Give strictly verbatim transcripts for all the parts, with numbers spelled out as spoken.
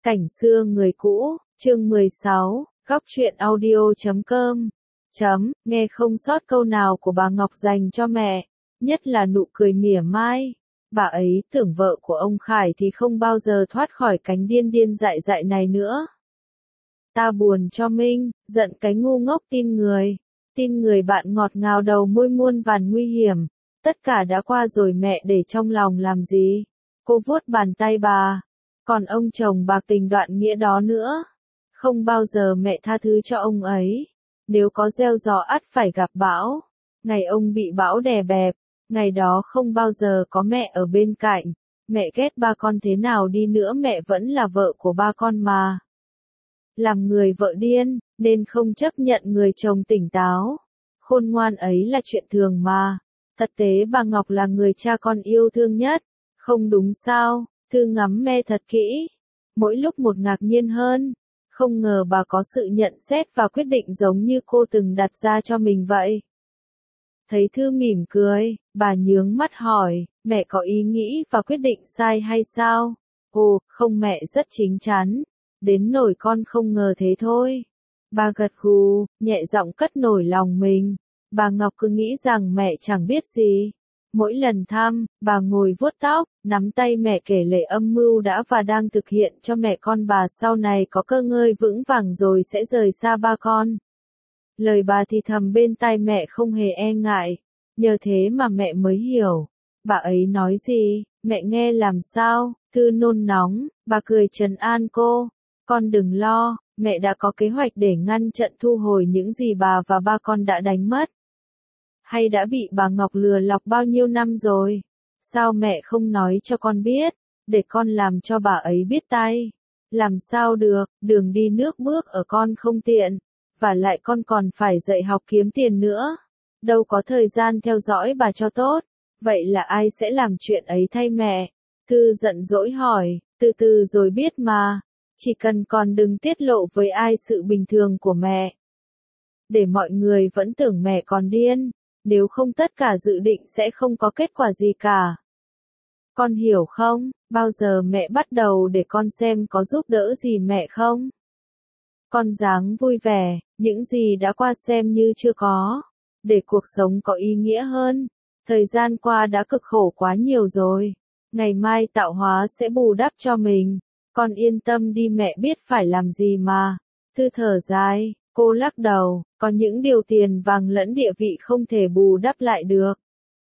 Cảnh xưa người cũ, chương mười sáu, góc truyện audio chấm com. Chấm, nghe không sót câu nào của bà Ngọc dành cho mẹ, nhất là nụ cười mỉa mai. Bà ấy tưởng vợ của ông Khải thì không bao giờ thoát khỏi cánh điên điên dại dại này nữa. Ta buồn cho Minh, giận cái ngu ngốc tin người. Tin người bạn ngọt ngào đầu môi muôn vàn nguy hiểm. Tất cả đã qua rồi mẹ để trong lòng làm gì? Cô vuốt bàn tay bà. Còn ông chồng bạc tình đoạn nghĩa đó nữa. Không bao giờ mẹ tha thứ cho ông ấy. Nếu có gieo gió ắt phải gặp bão. Ngày ông bị bão đè bẹp. Ngày đó không bao giờ có mẹ ở bên cạnh. Mẹ ghét ba con thế nào đi nữa mẹ vẫn là vợ của ba con mà. Làm người vợ điên, nên không chấp nhận người chồng tỉnh táo. Khôn ngoan ấy là chuyện thường mà. Thật tế bà Ngọc là người cha con yêu thương nhất. Không đúng sao? Thư ngắm me thật kỹ. Mỗi lúc một ngạc nhiên hơn. Không ngờ bà có sự nhận xét và quyết định giống như cô từng đặt ra cho mình vậy. Thấy Thư mỉm cười, bà nhướng mắt hỏi, mẹ có ý nghĩ và quyết định sai hay sao? Ồ, không mẹ rất chín chắn. Đến nỗi con không ngờ thế thôi. Bà gật gù, nhẹ giọng cất nổi lòng mình. Bà Ngọc cứ nghĩ rằng mẹ chẳng biết gì. Mỗi lần thăm, bà ngồi vuốt tóc, nắm tay mẹ kể lể âm mưu đã và đang thực hiện cho mẹ con bà sau này có cơ ngơi vững vàng rồi sẽ rời xa ba con. Lời bà thì thầm bên tai mẹ không hề e ngại, nhờ thế mà mẹ mới hiểu. Bà ấy nói gì, mẹ nghe làm sao? Thư nôn nóng, bà cười trấn an cô. Con đừng lo, mẹ đã có kế hoạch để ngăn chặn thu hồi những gì bà và ba con đã đánh mất. Hay đã bị bà Ngọc lừa lọc bao nhiêu năm rồi? Sao mẹ không nói cho con biết, để con làm cho bà ấy biết tay? Làm sao được, đường đi nước bước ở con không tiện, và lại con còn phải dạy học kiếm tiền nữa. Đâu có thời gian theo dõi bà cho tốt, vậy là ai sẽ làm chuyện ấy thay mẹ? Thư giận dỗi hỏi, từ từ rồi biết mà, chỉ cần con đừng tiết lộ với ai sự bình thường của mẹ. Để mọi người vẫn tưởng mẹ còn điên. Nếu không tất cả dự định sẽ không có kết quả gì cả. Con hiểu không, bao giờ mẹ bắt đầu để con xem có giúp đỡ gì mẹ không? Con dáng vui vẻ, những gì đã qua xem như chưa có. Để cuộc sống có ý nghĩa hơn. Thời gian qua đã cực khổ quá nhiều rồi. Ngày mai tạo hóa sẽ bù đắp cho mình. Con yên tâm đi mẹ biết phải làm gì mà. Thư thở dài. Cô lắc đầu, có những điều tiền vàng lẫn địa vị không thể bù đắp lại được.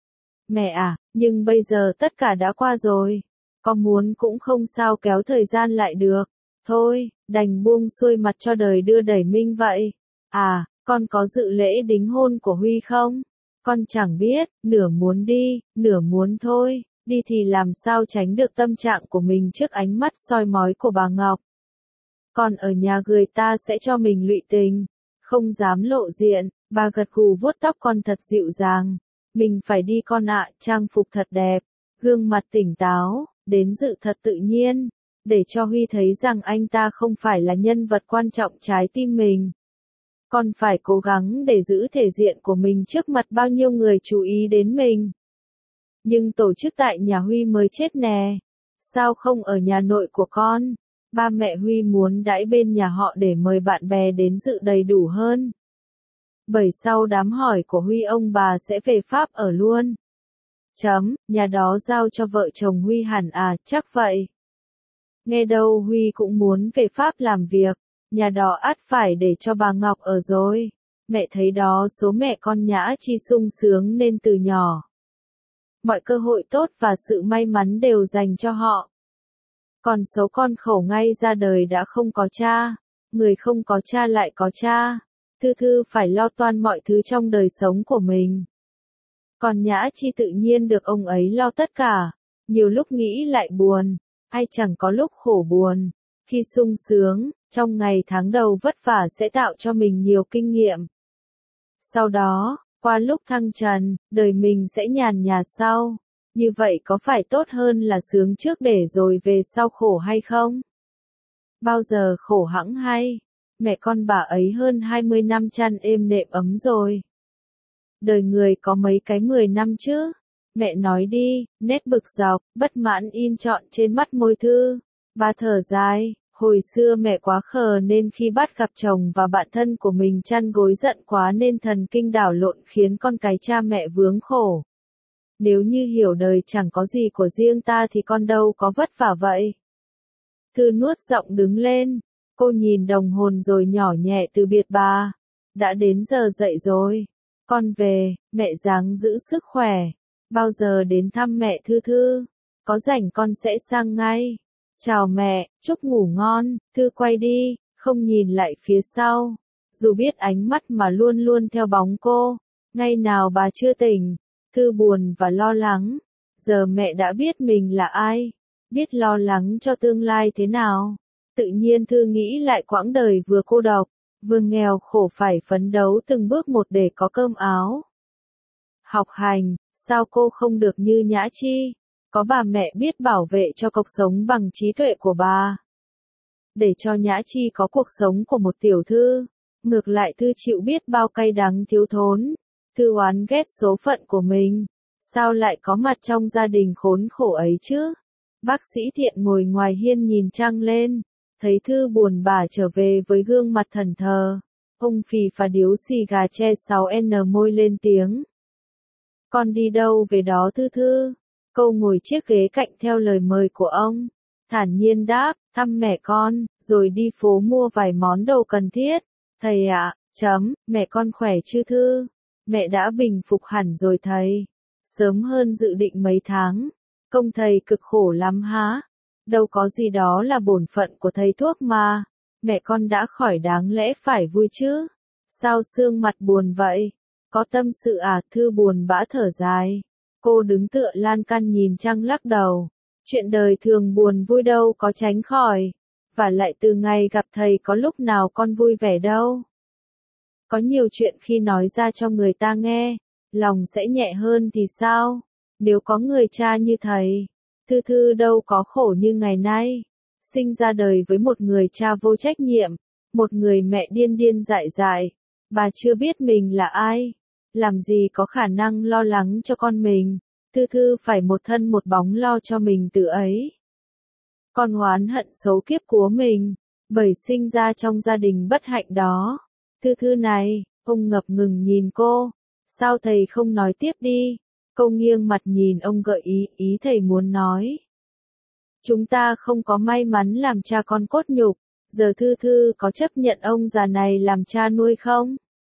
Mẹ à, nhưng bây giờ tất cả đã qua rồi. Con muốn cũng không sao kéo thời gian lại được. Thôi, đành buông xuôi mặt cho đời đưa đẩy Minh vậy. À, con có dự lễ đính hôn của Huy không? Con chẳng biết, nửa muốn đi, nửa muốn thôi. Đi thì làm sao tránh được tâm trạng của mình trước ánh mắt soi mói của bà Ngọc. Còn ở nhà người ta sẽ cho mình lụy tình, không dám lộ diện. Bà gật gù vuốt tóc con thật dịu dàng. Mình phải đi con ạ, trang phục thật đẹp, gương mặt tỉnh táo, đến dự thật tự nhiên, để cho Huy thấy rằng anh ta không phải là nhân vật quan trọng trái tim mình. Con phải cố gắng để giữ thể diện của mình trước mặt bao nhiêu người chú ý đến mình. Nhưng tổ chức tại nhà Huy mới chết nè, sao không ở nhà nội của con? Ba mẹ Huy muốn đãi bên nhà họ để mời bạn bè đến dự đầy đủ hơn. Bởi sau đám hỏi của Huy ông bà sẽ về Pháp ở luôn. Chấm, nhà đó giao cho vợ chồng Huy hẳn à, chắc vậy. Nghe đâu Huy cũng muốn về Pháp làm việc, nhà đó ắt phải để cho bà Ngọc ở rồi. Mẹ thấy đó số mẹ con Nhã Chi sung sướng nên từ nhỏ. Mọi cơ hội tốt và sự may mắn đều dành cho họ. Còn số con khổ ngay ra đời đã không có cha, người không có cha lại có cha. Thư Thư phải lo toan mọi thứ trong đời sống của mình. Còn Nhã Chi tự nhiên được ông ấy lo tất cả. Nhiều lúc nghĩ lại buồn, ai chẳng có lúc khổ buồn. Khi sung sướng, trong ngày tháng đầu vất vả sẽ tạo cho mình nhiều kinh nghiệm. Sau đó, qua lúc thăng trần, đời mình sẽ nhàn nhạt sau. Như vậy có phải tốt hơn là sướng trước để rồi về sau khổ hay không? Bao giờ khổ hẵng hay? Mẹ con bà ấy hơn hai mươi năm chăn êm nệm ấm rồi. Đời người có mấy cái mười năm chứ? Mẹ nói đi, nét bực dọc, bất mãn in trọn trên mắt môi Thư. Bà thở dài, Hồi xưa mẹ quá khờ nên khi bắt gặp chồng và bạn thân của mình chăn gối giận quá nên thần kinh đảo lộn khiến con cái cha mẹ vướng khổ. Nếu như hiểu đời chẳng có gì của riêng ta thì con đâu có vất vả vậy. Thư nuốt giọng đứng lên, cô nhìn đồng hồ rồi nhỏ nhẹ từ biệt bà. Đã đến giờ dậy rồi, con về, mẹ ráng giữ sức khỏe. Bao giờ đến thăm mẹ Thư Thư? Có rảnh con sẽ sang ngay. Chào mẹ, chúc ngủ ngon. Thư quay đi, không nhìn lại phía sau. Dù biết ánh mắt mà luôn luôn theo bóng cô. Ngày nào bà chưa tỉnh, Thư buồn và lo lắng. Giờ mẹ đã biết mình là ai, biết lo lắng cho tương lai thế nào. Tự nhiên Thư nghĩ lại quãng đời vừa cô độc, vừa nghèo khổ phải phấn đấu từng bước một để có cơm áo. Học hành, sao cô không được như Nhã Chi? Có bà mẹ biết bảo vệ cho cuộc sống bằng trí tuệ của bà. Để cho Nhã Chi có cuộc sống của một tiểu thư. Ngược lại Thư chịu biết bao cay đắng thiếu thốn. Thư oán ghét số phận của mình. Sao lại có mặt trong gia đình khốn khổ ấy chứ? Bác sĩ Thiện ngồi ngoài hiên nhìn trăng lên. Thấy Thư buồn bã trở về với gương mặt thẫn thờ. Ông phì phà điếu xì gà che sáu N môi lên tiếng. Con đi đâu về đó Thư Thư? Câu ngồi chiếc ghế cạnh theo lời mời của ông. Thản nhiên đáp, thăm mẹ con, rồi đi phố mua vài món đồ cần thiết. Thầy ạ, chấm, mẹ con khỏe chứ Thư? Mẹ đã bình phục hẳn rồi thầy. Sớm hơn dự định mấy tháng. Công thầy cực khổ lắm hả? Đâu có gì, đó là bổn phận của thầy thuốc mà. Mẹ con đã khỏi đáng lẽ phải vui chứ. Sao sương mặt buồn vậy? Có tâm sự à? Thư buồn bã thở dài. Cô đứng tựa lan can nhìn trăng lắc đầu. Chuyện đời thường buồn vui đâu có tránh khỏi. Và lại từ ngày gặp thầy có lúc nào con vui vẻ đâu. Có nhiều chuyện khi nói ra cho người ta nghe, lòng sẽ nhẹ hơn thì sao? Nếu có người cha như thầy, Thư Thư đâu có khổ như ngày nay. Sinh ra đời với một người cha vô trách nhiệm, một người mẹ điên điên dại dại. Bà chưa biết mình là ai, làm gì có khả năng lo lắng cho con mình. Thư Thư phải một thân một bóng lo cho mình từ ấy. Con oán hận số kiếp của mình, bởi sinh ra trong gia đình bất hạnh đó. Thư Thư này, ông ngập ngừng nhìn cô. Sao thầy không nói tiếp đi? Cô nghiêng mặt nhìn ông gợi ý, ý thầy muốn nói. Chúng ta không có may mắn làm cha con cốt nhục, giờ Thư Thư có chấp nhận ông già này làm cha nuôi không?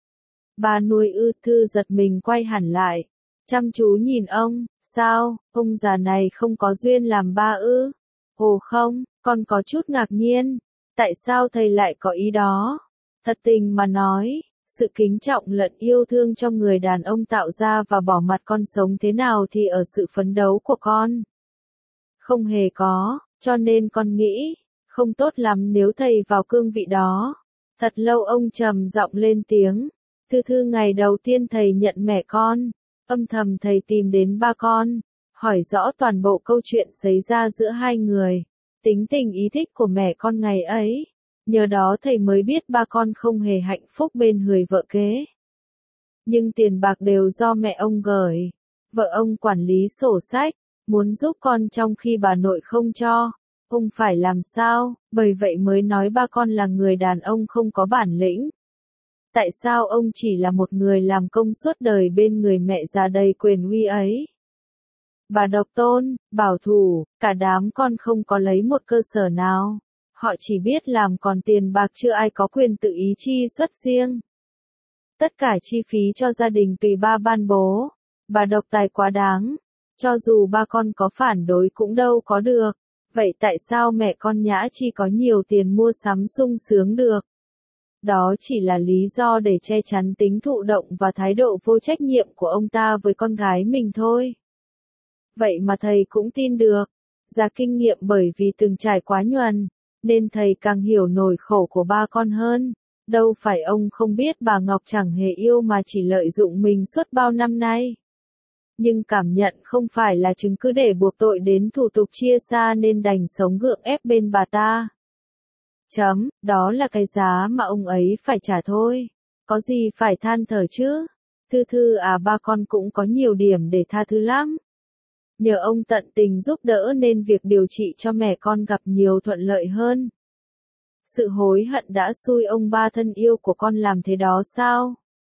Ba nuôi ư? Thư giật mình quay hẳn lại, chăm chú nhìn ông. Sao, ông già này không có duyên làm ba ư? Ồ không, con có chút ngạc nhiên. Tại sao thầy lại có ý đó? Thật tình mà nói, sự kính trọng lẫn yêu thương trong người đàn ông tạo ra và bỏ mặt con sống thế nào thì ở sự phấn đấu của con. Không hề có, cho nên con nghĩ, không tốt lắm nếu thầy vào cương vị đó. Thật lâu ông trầm giọng lên tiếng. Thư Thư, ngày đầu tiên thầy nhận mẹ con, âm thầm thầy tìm đến ba con, hỏi rõ toàn bộ câu chuyện xảy ra giữa hai người, tính tình ý thích của mẹ con ngày ấy. Nhờ đó thầy mới biết ba con không hề hạnh phúc bên người vợ kế. Nhưng tiền bạc đều do mẹ ông gửi. Vợ ông quản lý sổ sách, muốn giúp con trong khi bà nội không cho. Ông phải làm sao? Bởi vậy mới nói ba con là người đàn ông không có bản lĩnh. Tại sao ông chỉ là một người làm công suốt đời bên người mẹ già đầy quyền uy ấy? Bà độc tôn, bảo thủ, cả đám con không có lấy một cơ sở nào. Họ chỉ biết làm còn tiền bạc, chưa ai có quyền tự ý chi xuất riêng. Tất cả chi phí cho gia đình tùy ba ban bố. Bà độc tài quá đáng. Cho dù ba con có phản đối cũng đâu có được. Vậy tại sao mẹ con Nhã Chi có nhiều tiền mua sắm sung sướng được? Đó chỉ là lý do để che chắn tính thụ động và thái độ vô trách nhiệm của ông ta với con gái mình thôi. Vậy mà thầy cũng tin được. Già kinh nghiệm bởi vì từng trải quá nhuần, nên thầy càng hiểu nỗi khổ của ba con hơn. Đâu phải ông không biết bà Ngọc chẳng hề yêu mà chỉ lợi dụng mình suốt bao năm nay. Nhưng cảm nhận không phải là chứng cứ để buộc tội đến thủ tục chia xa nên đành sống gượng ép bên bà ta. Chấm, đó là cái giá mà ông ấy phải trả thôi. Có gì phải than thở chứ? Thư Thư à, ba con cũng có nhiều điểm để tha thứ lắm. Nhờ ông tận tình giúp đỡ nên việc điều trị cho mẹ con gặp nhiều thuận lợi hơn. Sự hối hận đã xui ông ba thân yêu của con làm thế đó sao?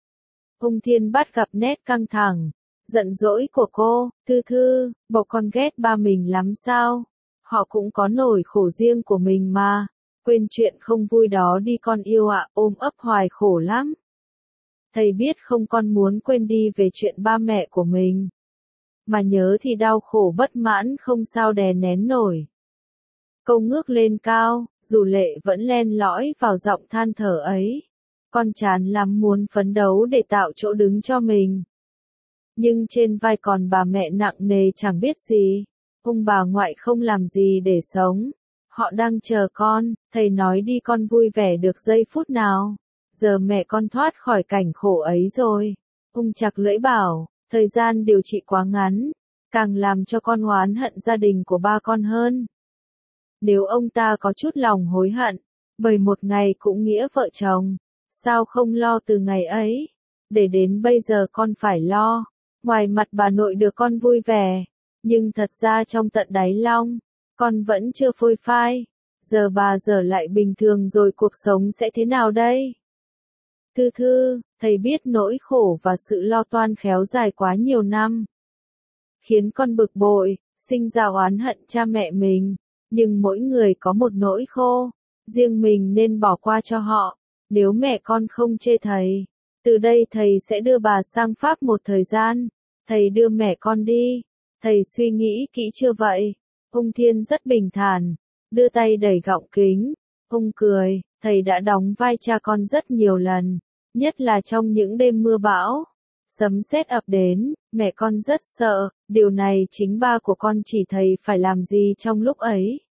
Ung Thiên bắt gặp nét căng thẳng, giận dỗi của cô, Thư Thư, bộ con ghét ba mình lắm sao? Họ cũng có nỗi khổ riêng của mình mà, quên chuyện không vui đó đi con yêu ạ, ôm ấp hoài khổ lắm. Thầy biết không, con muốn quên đi về chuyện ba mẹ của mình. Mà nhớ thì đau khổ bất mãn không sao đè nén nổi. Câu ngước lên cao, dù lệ vẫn len lỏi vào giọng than thở ấy. Con chán lắm muốn phấn đấu để tạo chỗ đứng cho mình. Nhưng trên vai còn bà mẹ nặng nề chẳng biết gì. Ông bà ngoại không làm gì để sống. Họ đang chờ con, thầy nói đi con vui vẻ được giây phút nào. Giờ mẹ con thoát khỏi cảnh khổ ấy rồi. Ông chặt lưỡi bảo, thời gian điều trị quá ngắn, càng làm cho con oán hận gia đình của ba con hơn. Nếu ông ta có chút lòng hối hận, bởi một ngày cũng nghĩa vợ chồng, sao không lo từ ngày ấy, để đến bây giờ con phải lo. Ngoài mặt bà nội được con vui vẻ, nhưng thật ra trong tận đáy lòng, con vẫn chưa phôi phai. Giờ bà giờ lại bình thường rồi cuộc sống sẽ thế nào đây? Thư Thư, thầy biết nỗi khổ và sự lo toan khéo dài quá nhiều năm, khiến con bực bội, sinh ra oán hận cha mẹ mình. Nhưng mỗi người có một nỗi khổ, riêng mình nên bỏ qua cho họ. Nếu mẹ con không chê thầy, từ đây thầy sẽ đưa bà sang Pháp một thời gian. Thầy đưa mẹ con đi. Thầy suy nghĩ kỹ chưa vậy? Ung Thiên rất bình thản, đưa tay đẩy gọng kính. Ông cười, thầy đã đóng vai cha con rất nhiều lần, nhất là trong những đêm mưa bão. Sấm sét ập đến, mẹ con rất sợ, điều này chính ba của con chỉ thầy phải làm gì trong lúc ấy.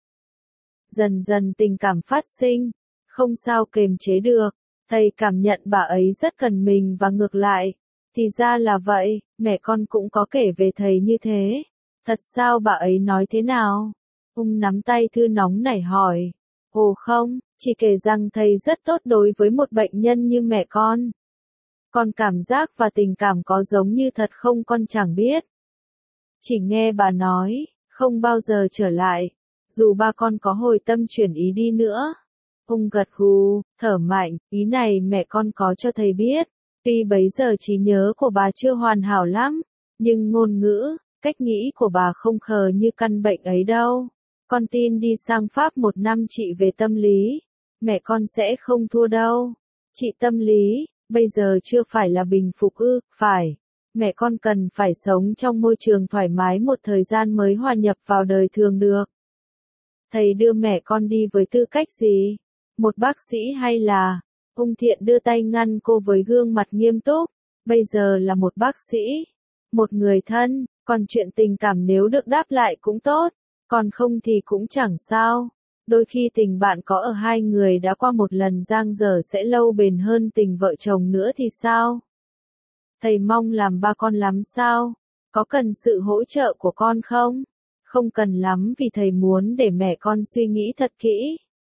Dần dần tình cảm phát sinh, không sao kềm chế được, thầy cảm nhận bà ấy rất cần mình và ngược lại. Thì ra là vậy, mẹ con cũng có kể về thầy như thế. Thật sao bà ấy nói thế nào? Ông nắm tay Thư nóng nảy hỏi. Ồ không, chỉ kể rằng thầy rất tốt đối với một bệnh nhân như mẹ con. Con cảm giác và tình cảm có giống như thật không con chẳng biết. Chỉ nghe bà nói, không bao giờ trở lại, dù ba con có hồi tâm chuyển ý đi nữa. Ông gật gù, thở mạnh, ý này mẹ con có cho thầy biết. Tuy bấy giờ trí nhớ của bà chưa hoàn hảo lắm, nhưng ngôn ngữ, cách nghĩ của bà không khờ như căn bệnh ấy đâu. Con tin đi sang Pháp một năm trị về tâm lý, mẹ con sẽ không thua đâu. Trị tâm lý, bây giờ chưa phải là bình phục ư, phải. Mẹ con cần phải sống trong môi trường thoải mái một thời gian mới hòa nhập vào đời thường được. Thầy đưa mẹ con đi với tư cách gì? Một bác sĩ hay là... Ung Thiện đưa tay ngăn cô với gương mặt nghiêm túc. Bây giờ là một bác sĩ, một người thân, còn chuyện tình cảm nếu được đáp lại cũng tốt, còn không thì cũng chẳng sao. Đôi khi tình bạn có ở hai người đã qua một lần giang dở sẽ lâu bền hơn tình vợ chồng nữa thì sao? Thầy mong làm ba con lắm sao? Có cần sự hỗ trợ của con không? Không cần lắm vì thầy muốn để mẹ con suy nghĩ thật kỹ.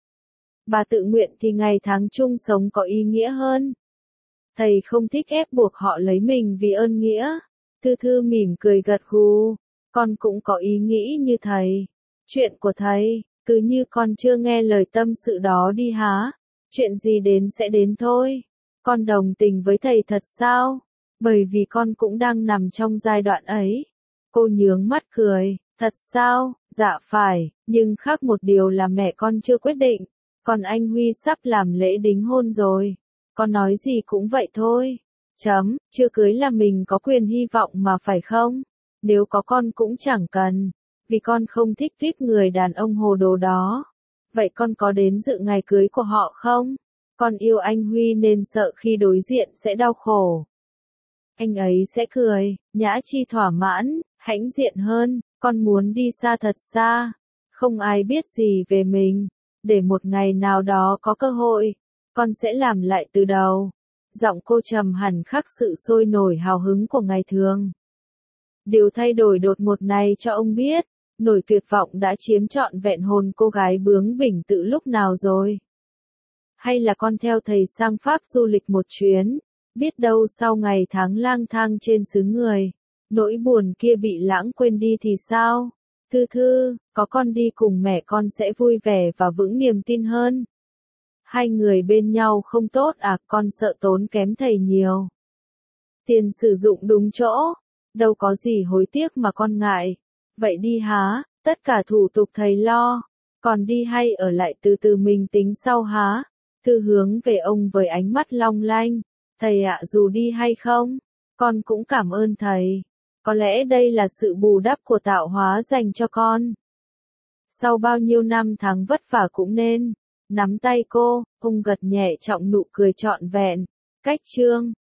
Bà tự nguyện thì ngày tháng chung sống có ý nghĩa hơn. Thầy không thích ép buộc họ lấy mình vì ơn nghĩa. Thư Thư mỉm cười gật gù. Con cũng có ý nghĩ như thầy. Chuyện của thầy, cứ như con chưa nghe lời tâm sự đó đi há. Chuyện gì đến sẽ đến thôi. Con đồng tình với thầy thật sao? Bởi vì con cũng đang nằm trong giai đoạn ấy. Cô nhướng mắt cười. Thật sao? Dạ phải, nhưng khác một điều là mẹ con chưa quyết định. Còn anh Huy sắp làm lễ đính hôn rồi. Con nói gì cũng vậy thôi. Chấm, chưa cưới là mình có quyền hy vọng mà phải không? Nếu có con cũng chẳng cần. Vì con không thích tuyếp người đàn ông hồ đồ đó. Vậy con có đến dự ngày cưới của họ không? Con yêu anh Huy nên sợ khi đối diện sẽ đau khổ. Anh ấy sẽ cười, nhã chi thỏa mãn, hãnh diện hơn. Con muốn đi xa thật xa. Không ai biết gì về mình. Để một ngày nào đó có cơ hội, con sẽ làm lại từ đầu. Giọng cô trầm hẳn khắc sự sôi nổi hào hứng của ngày thường. Điều thay đổi đột ngột này cho ông biết, nỗi tuyệt vọng đã chiếm trọn vẹn hồn cô gái bướng bỉnh từ lúc nào rồi. Hay là con theo thầy sang Pháp du lịch một chuyến, biết đâu sau ngày tháng lang thang trên xứ người, nỗi buồn kia bị lãng quên đi thì sao? Thư Thư, có con đi cùng mẹ con sẽ vui vẻ và vững niềm tin hơn. Hai người bên nhau không tốt à, con sợ tốn kém thầy nhiều. Tiền sử dụng đúng chỗ, đâu có gì hối tiếc mà con ngại. Vậy đi há, tất cả thủ tục thầy lo, còn đi hay ở lại từ từ mình tính sau há. Thư hướng về ông với ánh mắt long lanh. Thầy ạ, dù đi hay không, con cũng cảm ơn thầy. Có lẽ đây là sự bù đắp của tạo hóa dành cho con. Sau bao nhiêu năm tháng vất vả cũng nên nắm tay cô, ông gật nhẹ trọng nụ cười trọn vẹn. Cách chương